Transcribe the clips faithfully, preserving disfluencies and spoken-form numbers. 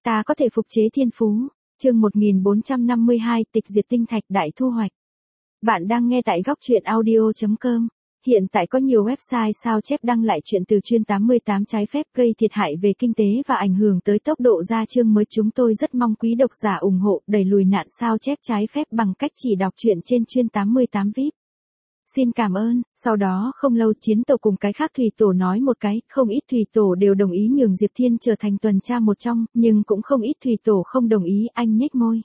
Ta có thể phục chế thiên phú. Chương một nghìn bốn trăm năm mươi hai, tịch diệt tinh thạch đại thu hoạch. Bạn đang nghe tại góc truyện audio chấm com. Hiện tại có nhiều website sao chép đăng lại chuyện từ chuyên tám mươi tám trái phép gây thiệt hại về kinh tế và ảnh hưởng tới tốc độ ra chương mới. Chúng tôi rất mong quý độc giả ủng hộ đẩy lùi nạn sao chép trái phép bằng cách chỉ đọc truyện trên chuyên tám mươi tám vi ai pi. Xin cảm ơn. Sau đó không lâu Chiến Tổ cùng cái khác Thủy Tổ nói một cái, không ít Thủy Tổ đều đồng ý nhường Diệp Thiên trở thành tuần tra một trong, nhưng cũng không ít Thủy Tổ không đồng ý. Anh nhếch môi.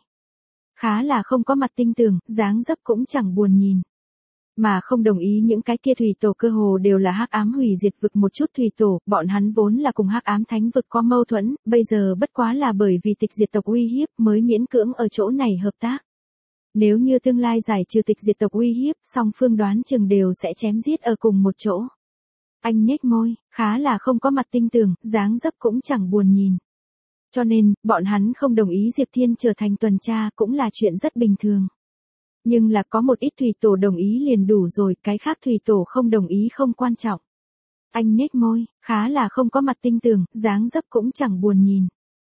Khá là không có mặt tinh tường, dáng dấp cũng chẳng buồn nhìn. Mà không đồng ý những cái kia Thủy Tổ cơ hồ đều là hắc ám hủy diệt vực một chút Thủy Tổ, bọn hắn vốn là cùng hắc ám thánh vực có mâu thuẫn, bây giờ bất quá là bởi vì tịch diệt tộc uy hiếp mới miễn cưỡng ở chỗ này hợp tác. Nếu như tương lai giải trừ tịch diệt tộc uy hiếp, song phương đoán chừng đều sẽ chém giết ở cùng một chỗ. Anh nhếch môi, khá là không có mặt tinh tường, dáng dấp cũng chẳng buồn nhìn. Cho nên, bọn hắn không đồng ý Diệp Thiên trở thành tuần tra cũng là chuyện rất bình thường. Nhưng là có một ít Thủy Tổ đồng ý liền đủ rồi, cái khác Thủy Tổ không đồng ý không quan trọng. Anh nhếch môi, khá là không có mặt tinh tường, dáng dấp cũng chẳng buồn nhìn.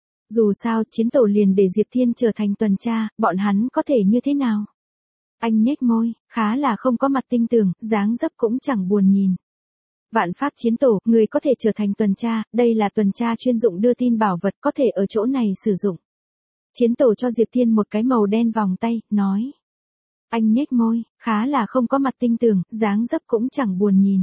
Dù sao, Chiến Tổ liền để Diệp Thiên trở thành tuần tra, bọn hắn có thể như thế nào? Anh nhếch môi, khá là không có mặt tinh tường, dáng dấp cũng chẳng buồn nhìn. Vạn Pháp Chiến Tổ, người có thể trở thành tuần tra, đây là tuần tra chuyên dụng đưa tin bảo vật có thể ở chỗ này sử dụng. Chiến Tổ cho Diệp Thiên một cái màu đen vòng tay, nói. Anh nhếch môi, khá là không có mặt tinh tường, dáng dấp cũng chẳng buồn nhìn.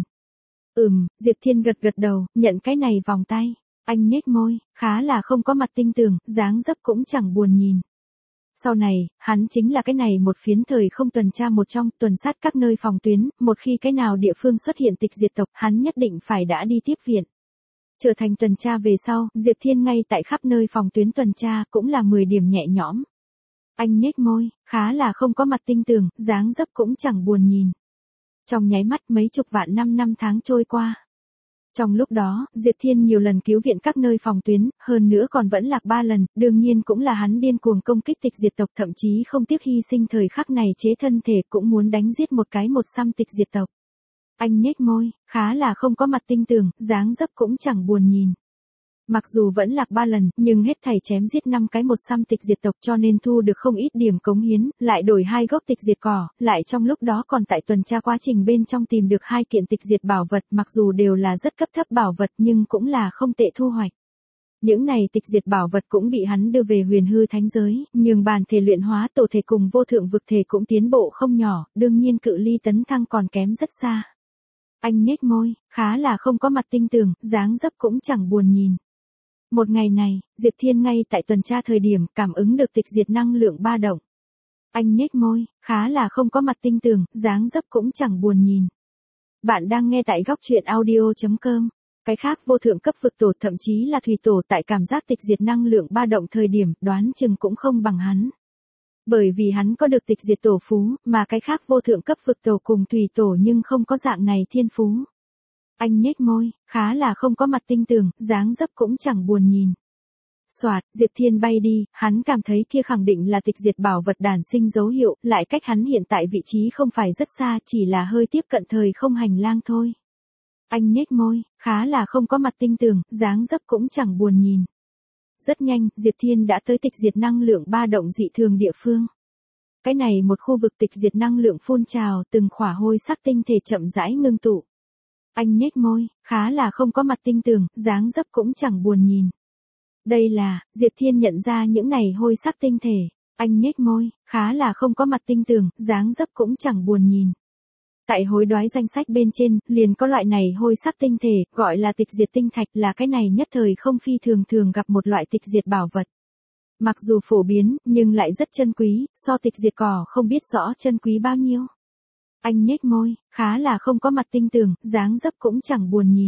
Ừm, Diệp Thiên gật gật đầu, nhận cái này vòng tay. Anh nhếch môi, khá là không có mặt tinh tường, dáng dấp cũng chẳng buồn nhìn. Sau này, hắn chính là cái này một phiến thời không tuần tra một trong, tuần sát các nơi phòng tuyến, một khi cái nào địa phương xuất hiện tịch diệt tộc, hắn nhất định phải đã đi tiếp viện. Trở thành tuần tra về sau, Diệp Thiên ngay tại khắp nơi phòng tuyến tuần tra cũng là mười điểm nhẹ nhõm. Anh nhếch môi, khá là không có mặt tinh tường, dáng dấp cũng chẳng buồn nhìn. Trong nháy mắt mấy chục vạn năm năm tháng trôi qua. Trong lúc đó, Diệp Thiên nhiều lần cứu viện các nơi phòng tuyến, hơn nữa còn vẫn lạc ba lần, đương nhiên cũng là hắn điên cuồng công kích tịch diệt tộc, thậm chí không tiếc hy sinh thời khắc này chế thân thể cũng muốn đánh giết một cái một xăm tịch diệt tộc. Anh nhếch môi, khá là không có mặt tinh tường, dáng dấp cũng chẳng buồn nhìn. Mặc dù vẫn lạc ba lần, nhưng hết thảy chém giết năm cái một xăm tịch diệt tộc cho nên thu được không ít điểm cống hiến, lại đổi hai gốc tịch diệt cỏ, lại trong lúc đó còn tại tuần tra quá trình bên trong tìm được hai kiện tịch diệt bảo vật, mặc dù đều là rất cấp thấp bảo vật nhưng cũng là không tệ thu hoạch. Những này tịch diệt bảo vật cũng bị hắn đưa về huyền hư thánh giới, nhưng bản thể luyện hóa tổ thể cùng vô thượng vực thể cũng tiến bộ không nhỏ, đương nhiên cự ly tấn thăng còn kém rất xa. Anh nhếch môi, khá là không có mặt tinh tường, dáng dấp cũng chẳng buồn nhìn. Một ngày này, Diệp Thiên ngay tại tuần tra thời điểm cảm ứng được tịch diệt năng lượng ba động. Anh nhếch môi, khá là không có mặt tinh tường, dáng dấp cũng chẳng buồn nhìn. Bạn đang nghe tại góc truyện audio chấm com. Cái khác vô thượng cấp vực tổ thậm chí là Thủy Tổ tại cảm giác tịch diệt năng lượng ba động thời điểm đoán chừng cũng không bằng hắn. Bởi vì hắn có được tịch diệt tổ phú, mà cái khác vô thượng cấp vực tổ cùng Thủy Tổ nhưng không có dạng này thiên phú. Anh nhếch môi, khá là không có mặt tinh tường, dáng dấp cũng chẳng buồn nhìn. Soạt, Diệp Thiên bay đi, hắn cảm thấy kia khẳng định là tịch diệt bảo vật đản sinh dấu hiệu, lại cách hắn hiện tại vị trí không phải rất xa, chỉ là hơi tiếp cận thời không hành lang thôi. Anh nhếch môi, khá là không có mặt tinh tường, dáng dấp cũng chẳng buồn nhìn. Rất nhanh, Diệp Thiên đã tới tịch diệt năng lượng ba động dị thường địa phương. Cái này một khu vực tịch diệt năng lượng phun trào, từng khỏa hôi sắc tinh thể chậm rãi ngưng tụ. Anh nhếch môi, khá là không có mặt tinh tường, dáng dấp cũng chẳng buồn nhìn. Đây là, Diệp Thiên nhận ra những này hôi sắc tinh thể. Anh nhếch môi, khá là không có mặt tinh tường, dáng dấp cũng chẳng buồn nhìn. Tại hối đoái danh sách bên trên, liền có loại này hôi sắc tinh thể, gọi là tịch diệt tinh thạch, là cái này nhất thời không phi thường thường gặp một loại tịch diệt bảo vật. Mặc dù phổ biến, nhưng lại rất chân quý, so tịch diệt cỏ không biết rõ chân quý bao nhiêu. Anh nhếch môi, khá là không có mặt tinh tường, dáng dấp cũng chẳng buồn nhìn.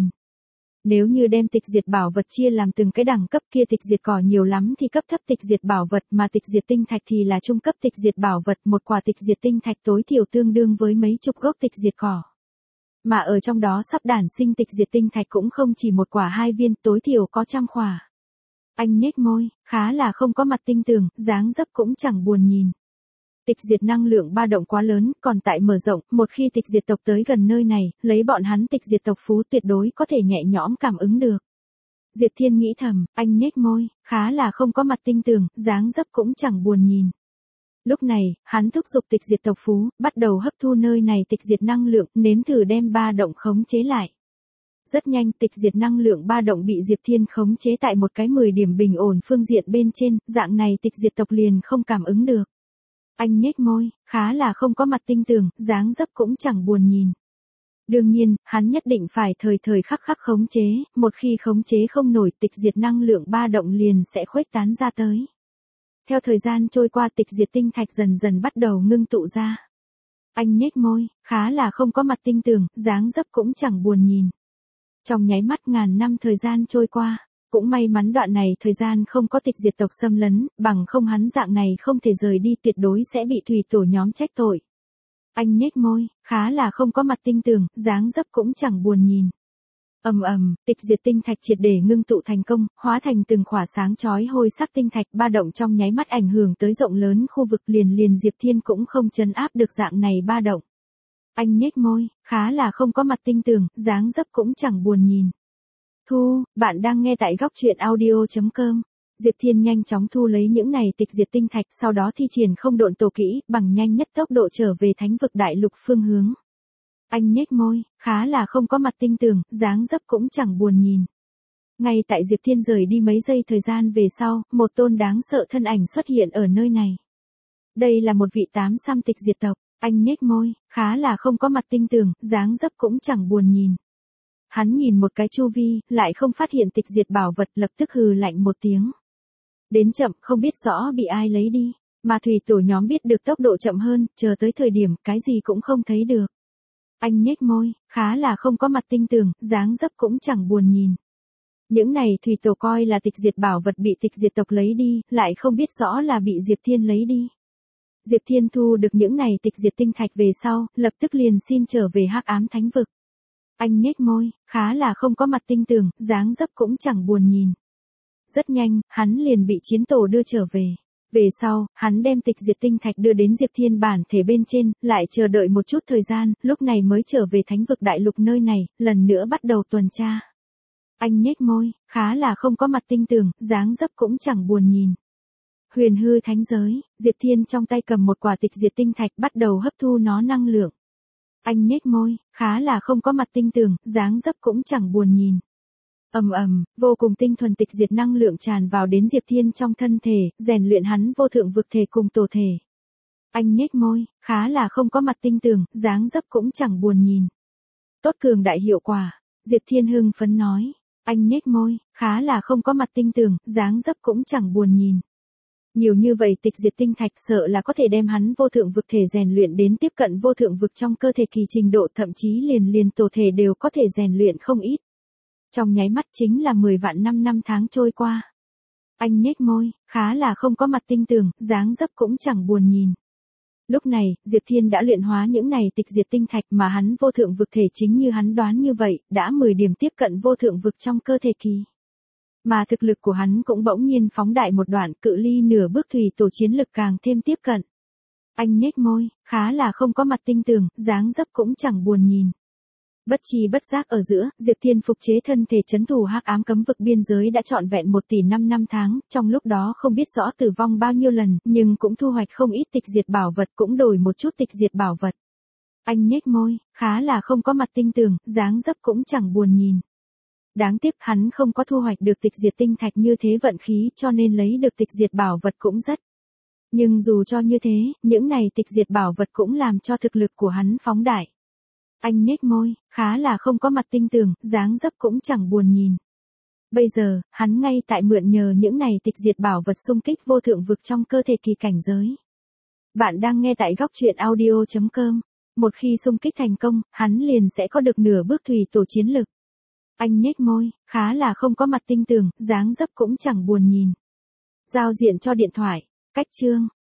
Nếu như đem tịch diệt bảo vật chia làm từng cái đẳng cấp kia tịch diệt cỏ nhiều lắm thì cấp thấp tịch diệt bảo vật mà tịch diệt tinh thạch thì là trung cấp tịch diệt bảo vật, một quả tịch diệt tinh thạch tối thiểu tương đương với mấy chục gốc tịch diệt cỏ. Mà ở trong đó sắp đản sinh tịch diệt tinh thạch cũng không chỉ một quả hai viên, tối thiểu có trăm khỏa. Anh nhếch môi, khá là không có mặt tinh tường, dáng dấp cũng chẳng buồn nhìn. Tịch diệt năng lượng ba động quá lớn, còn tại mở rộng, một khi tịch diệt tộc tới gần nơi này, lấy bọn hắn tịch diệt tộc phú tuyệt đối có thể nhẹ nhõm cảm ứng được. Diệp Thiên nghĩ thầm, anh nhếch môi, khá là không có mặt tinh tường, dáng dấp cũng chẳng buồn nhìn. Lúc này, hắn thúc giục tịch diệt tộc phú, bắt đầu hấp thu nơi này tịch diệt năng lượng, nếm thử đem ba động khống chế lại. Rất nhanh, tịch diệt năng lượng ba động bị Diệp Thiên khống chế tại một cái mười điểm bình ổn phương diện bên trên, dạng này tịch diệt tộc liền không cảm ứng được. Anh nhếch môi, khá là không có mặt tinh tường, dáng dấp cũng chẳng buồn nhìn. Đương nhiên, hắn nhất định phải thời thời khắc khắc khống chế, một khi khống chế không nổi tịch diệt năng lượng ba động liền sẽ khuếch tán ra tới. Theo thời gian trôi qua tịch diệt tinh thạch dần dần bắt đầu ngưng tụ ra. Anh nhếch môi, khá là không có mặt tinh tường, dáng dấp cũng chẳng buồn nhìn. Trong nháy mắt ngàn năm thời gian trôi qua, cũng may mắn đoạn này thời gian không có tịch diệt tộc xâm lấn, bằng không hắn dạng này không thể rời đi tuyệt đối sẽ bị thủy tổ nhóm trách tội. Anh nhếch môi, khá là không có mặt tinh tường, dáng dấp cũng chẳng buồn nhìn. Ầm ầm, tịch diệt tinh thạch triệt để ngưng tụ thành công, hóa thành từng khỏa sáng chói hôi sắc tinh thạch, ba động trong nháy mắt ảnh hưởng tới rộng lớn khu vực, liền liền Diệp Thiên cũng không trấn áp được dạng này ba động. Anh nhếch môi, khá là không có mặt tinh tường, dáng dấp cũng chẳng buồn nhìn. Thu, bạn đang nghe tại góc truyện audio chấm com. Diệp Thiên nhanh chóng thu lấy những này tịch diệt tinh thạch, sau đó thi triển không độn tổ kỹ, bằng nhanh nhất tốc độ trở về thánh vực đại lục phương hướng. Anh nhếch môi, khá là không có mặt tinh tường, dáng dấp cũng chẳng buồn nhìn. Ngay tại Diệp Thiên rời đi mấy giây thời gian về sau, một tôn đáng sợ thân ảnh xuất hiện ở nơi này. Đây là một vị tám xăm tịch diệt tộc, anh nhếch môi, khá là không có mặt tinh tường, dáng dấp cũng chẳng buồn nhìn. Hắn nhìn một cái chu vi, lại không phát hiện tịch diệt bảo vật, lập tức hừ lạnh một tiếng. Đến chậm, không biết rõ bị ai lấy đi, mà thủy tổ nhóm biết được tốc độ chậm hơn, chờ tới thời điểm cái gì cũng không thấy được. Anh nhếch môi, khá là không có mặt tinh tường, dáng dấp cũng chẳng buồn nhìn. Những này thủy tổ coi là tịch diệt bảo vật bị tịch diệt tộc lấy đi, lại không biết rõ là bị Diệp Thiên lấy đi. Diệp Thiên thu được những này tịch diệt tinh thạch về sau, lập tức liền xin trở về Hắc Ám Thánh Vực. Anh nhếch môi, khá là không có mặt tinh tường, dáng dấp cũng chẳng buồn nhìn. Rất nhanh, hắn liền bị chiến tổ đưa trở về. Về sau, hắn đem tịch diệt tinh thạch đưa đến Diệp Thiên bản thể bên trên, lại chờ đợi một chút thời gian, lúc này mới trở về thánh vực đại lục nơi này, lần nữa bắt đầu tuần tra. Anh nhếch môi, khá là không có mặt tinh tường, dáng dấp cũng chẳng buồn nhìn. Huyền hư thánh giới, Diệp Thiên trong tay cầm một quả tịch diệt tinh thạch bắt đầu hấp thu nó năng lượng. Anh nhếch môi, khá là không có mặt tinh tường, dáng dấp cũng chẳng buồn nhìn. Ầm ầm, vô cùng tinh thuần tịch diệt năng lượng tràn vào đến Diệp Thiên trong thân thể, rèn luyện hắn vô thượng vực thể cùng tổ thể. Anh nhếch môi, khá là không có mặt tinh tường, dáng dấp cũng chẳng buồn nhìn. Tốt cường đại hiệu quả, Diệp Thiên hưng phấn nói. Anh nhếch môi, khá là không có mặt tinh tường, dáng dấp cũng chẳng buồn nhìn. Nhiều như vậy tịch diệt tinh thạch sợ là có thể đem hắn vô thượng vực thể rèn luyện đến tiếp cận vô thượng vực trong cơ thể kỳ trình độ, thậm chí liền liền tổ thể đều có thể rèn luyện không ít. Trong nháy mắt chính là mười vạn năm năm tháng trôi qua. Anh nhếch môi, khá là không có mặt tinh tường, dáng dấp cũng chẳng buồn nhìn. Lúc này, Diệp Thiên đã luyện hóa những này tịch diệt tinh thạch mà hắn vô thượng vực thể chính như hắn đoán như vậy, đã mười điểm tiếp cận vô thượng vực trong cơ thể kỳ. Mà thực lực của hắn cũng bỗng nhiên phóng đại một đoạn, cự ly nửa bước thủy tổ chiến lực càng thêm tiếp cận. Anh nhếch môi, khá là không có mặt tinh tường, dáng dấp cũng chẳng buồn nhìn. Bất chi bất giác ở giữa, Diệp Thiên phục chế thân thể trấn thủ Hắc Ám cấm vực biên giới đã trọn vẹn một tỷ năm năm tháng, trong lúc đó không biết rõ tử vong bao nhiêu lần, nhưng cũng thu hoạch không ít tịch diệt bảo vật, cũng đổi một chút tịch diệt bảo vật. Anh nhếch môi, khá là không có mặt tinh tường, dáng dấp cũng chẳng buồn nhìn. Đáng tiếc hắn không có thu hoạch được tịch diệt tinh thạch như thế vận khí, cho nên lấy được tịch diệt bảo vật cũng rất. Nhưng dù cho như thế, những này tịch diệt bảo vật cũng làm cho thực lực của hắn phóng đại. Anh nhếch môi, khá là không có mặt tinh tường, dáng dấp cũng chẳng buồn nhìn. Bây giờ, hắn ngay tại mượn nhờ những này tịch diệt bảo vật xung kích vô thượng vực trong cơ thể kỳ cảnh giới. Bạn đang nghe tại góc truyện audio chấm com. Một khi xung kích thành công, hắn liền sẽ có được nửa bước thủy tổ chiến lực. Anh nhếch môi, khá là không có mặt tinh tường, dáng dấp cũng chẳng buồn nhìn. Giao diện cho điện thoại, cách chương.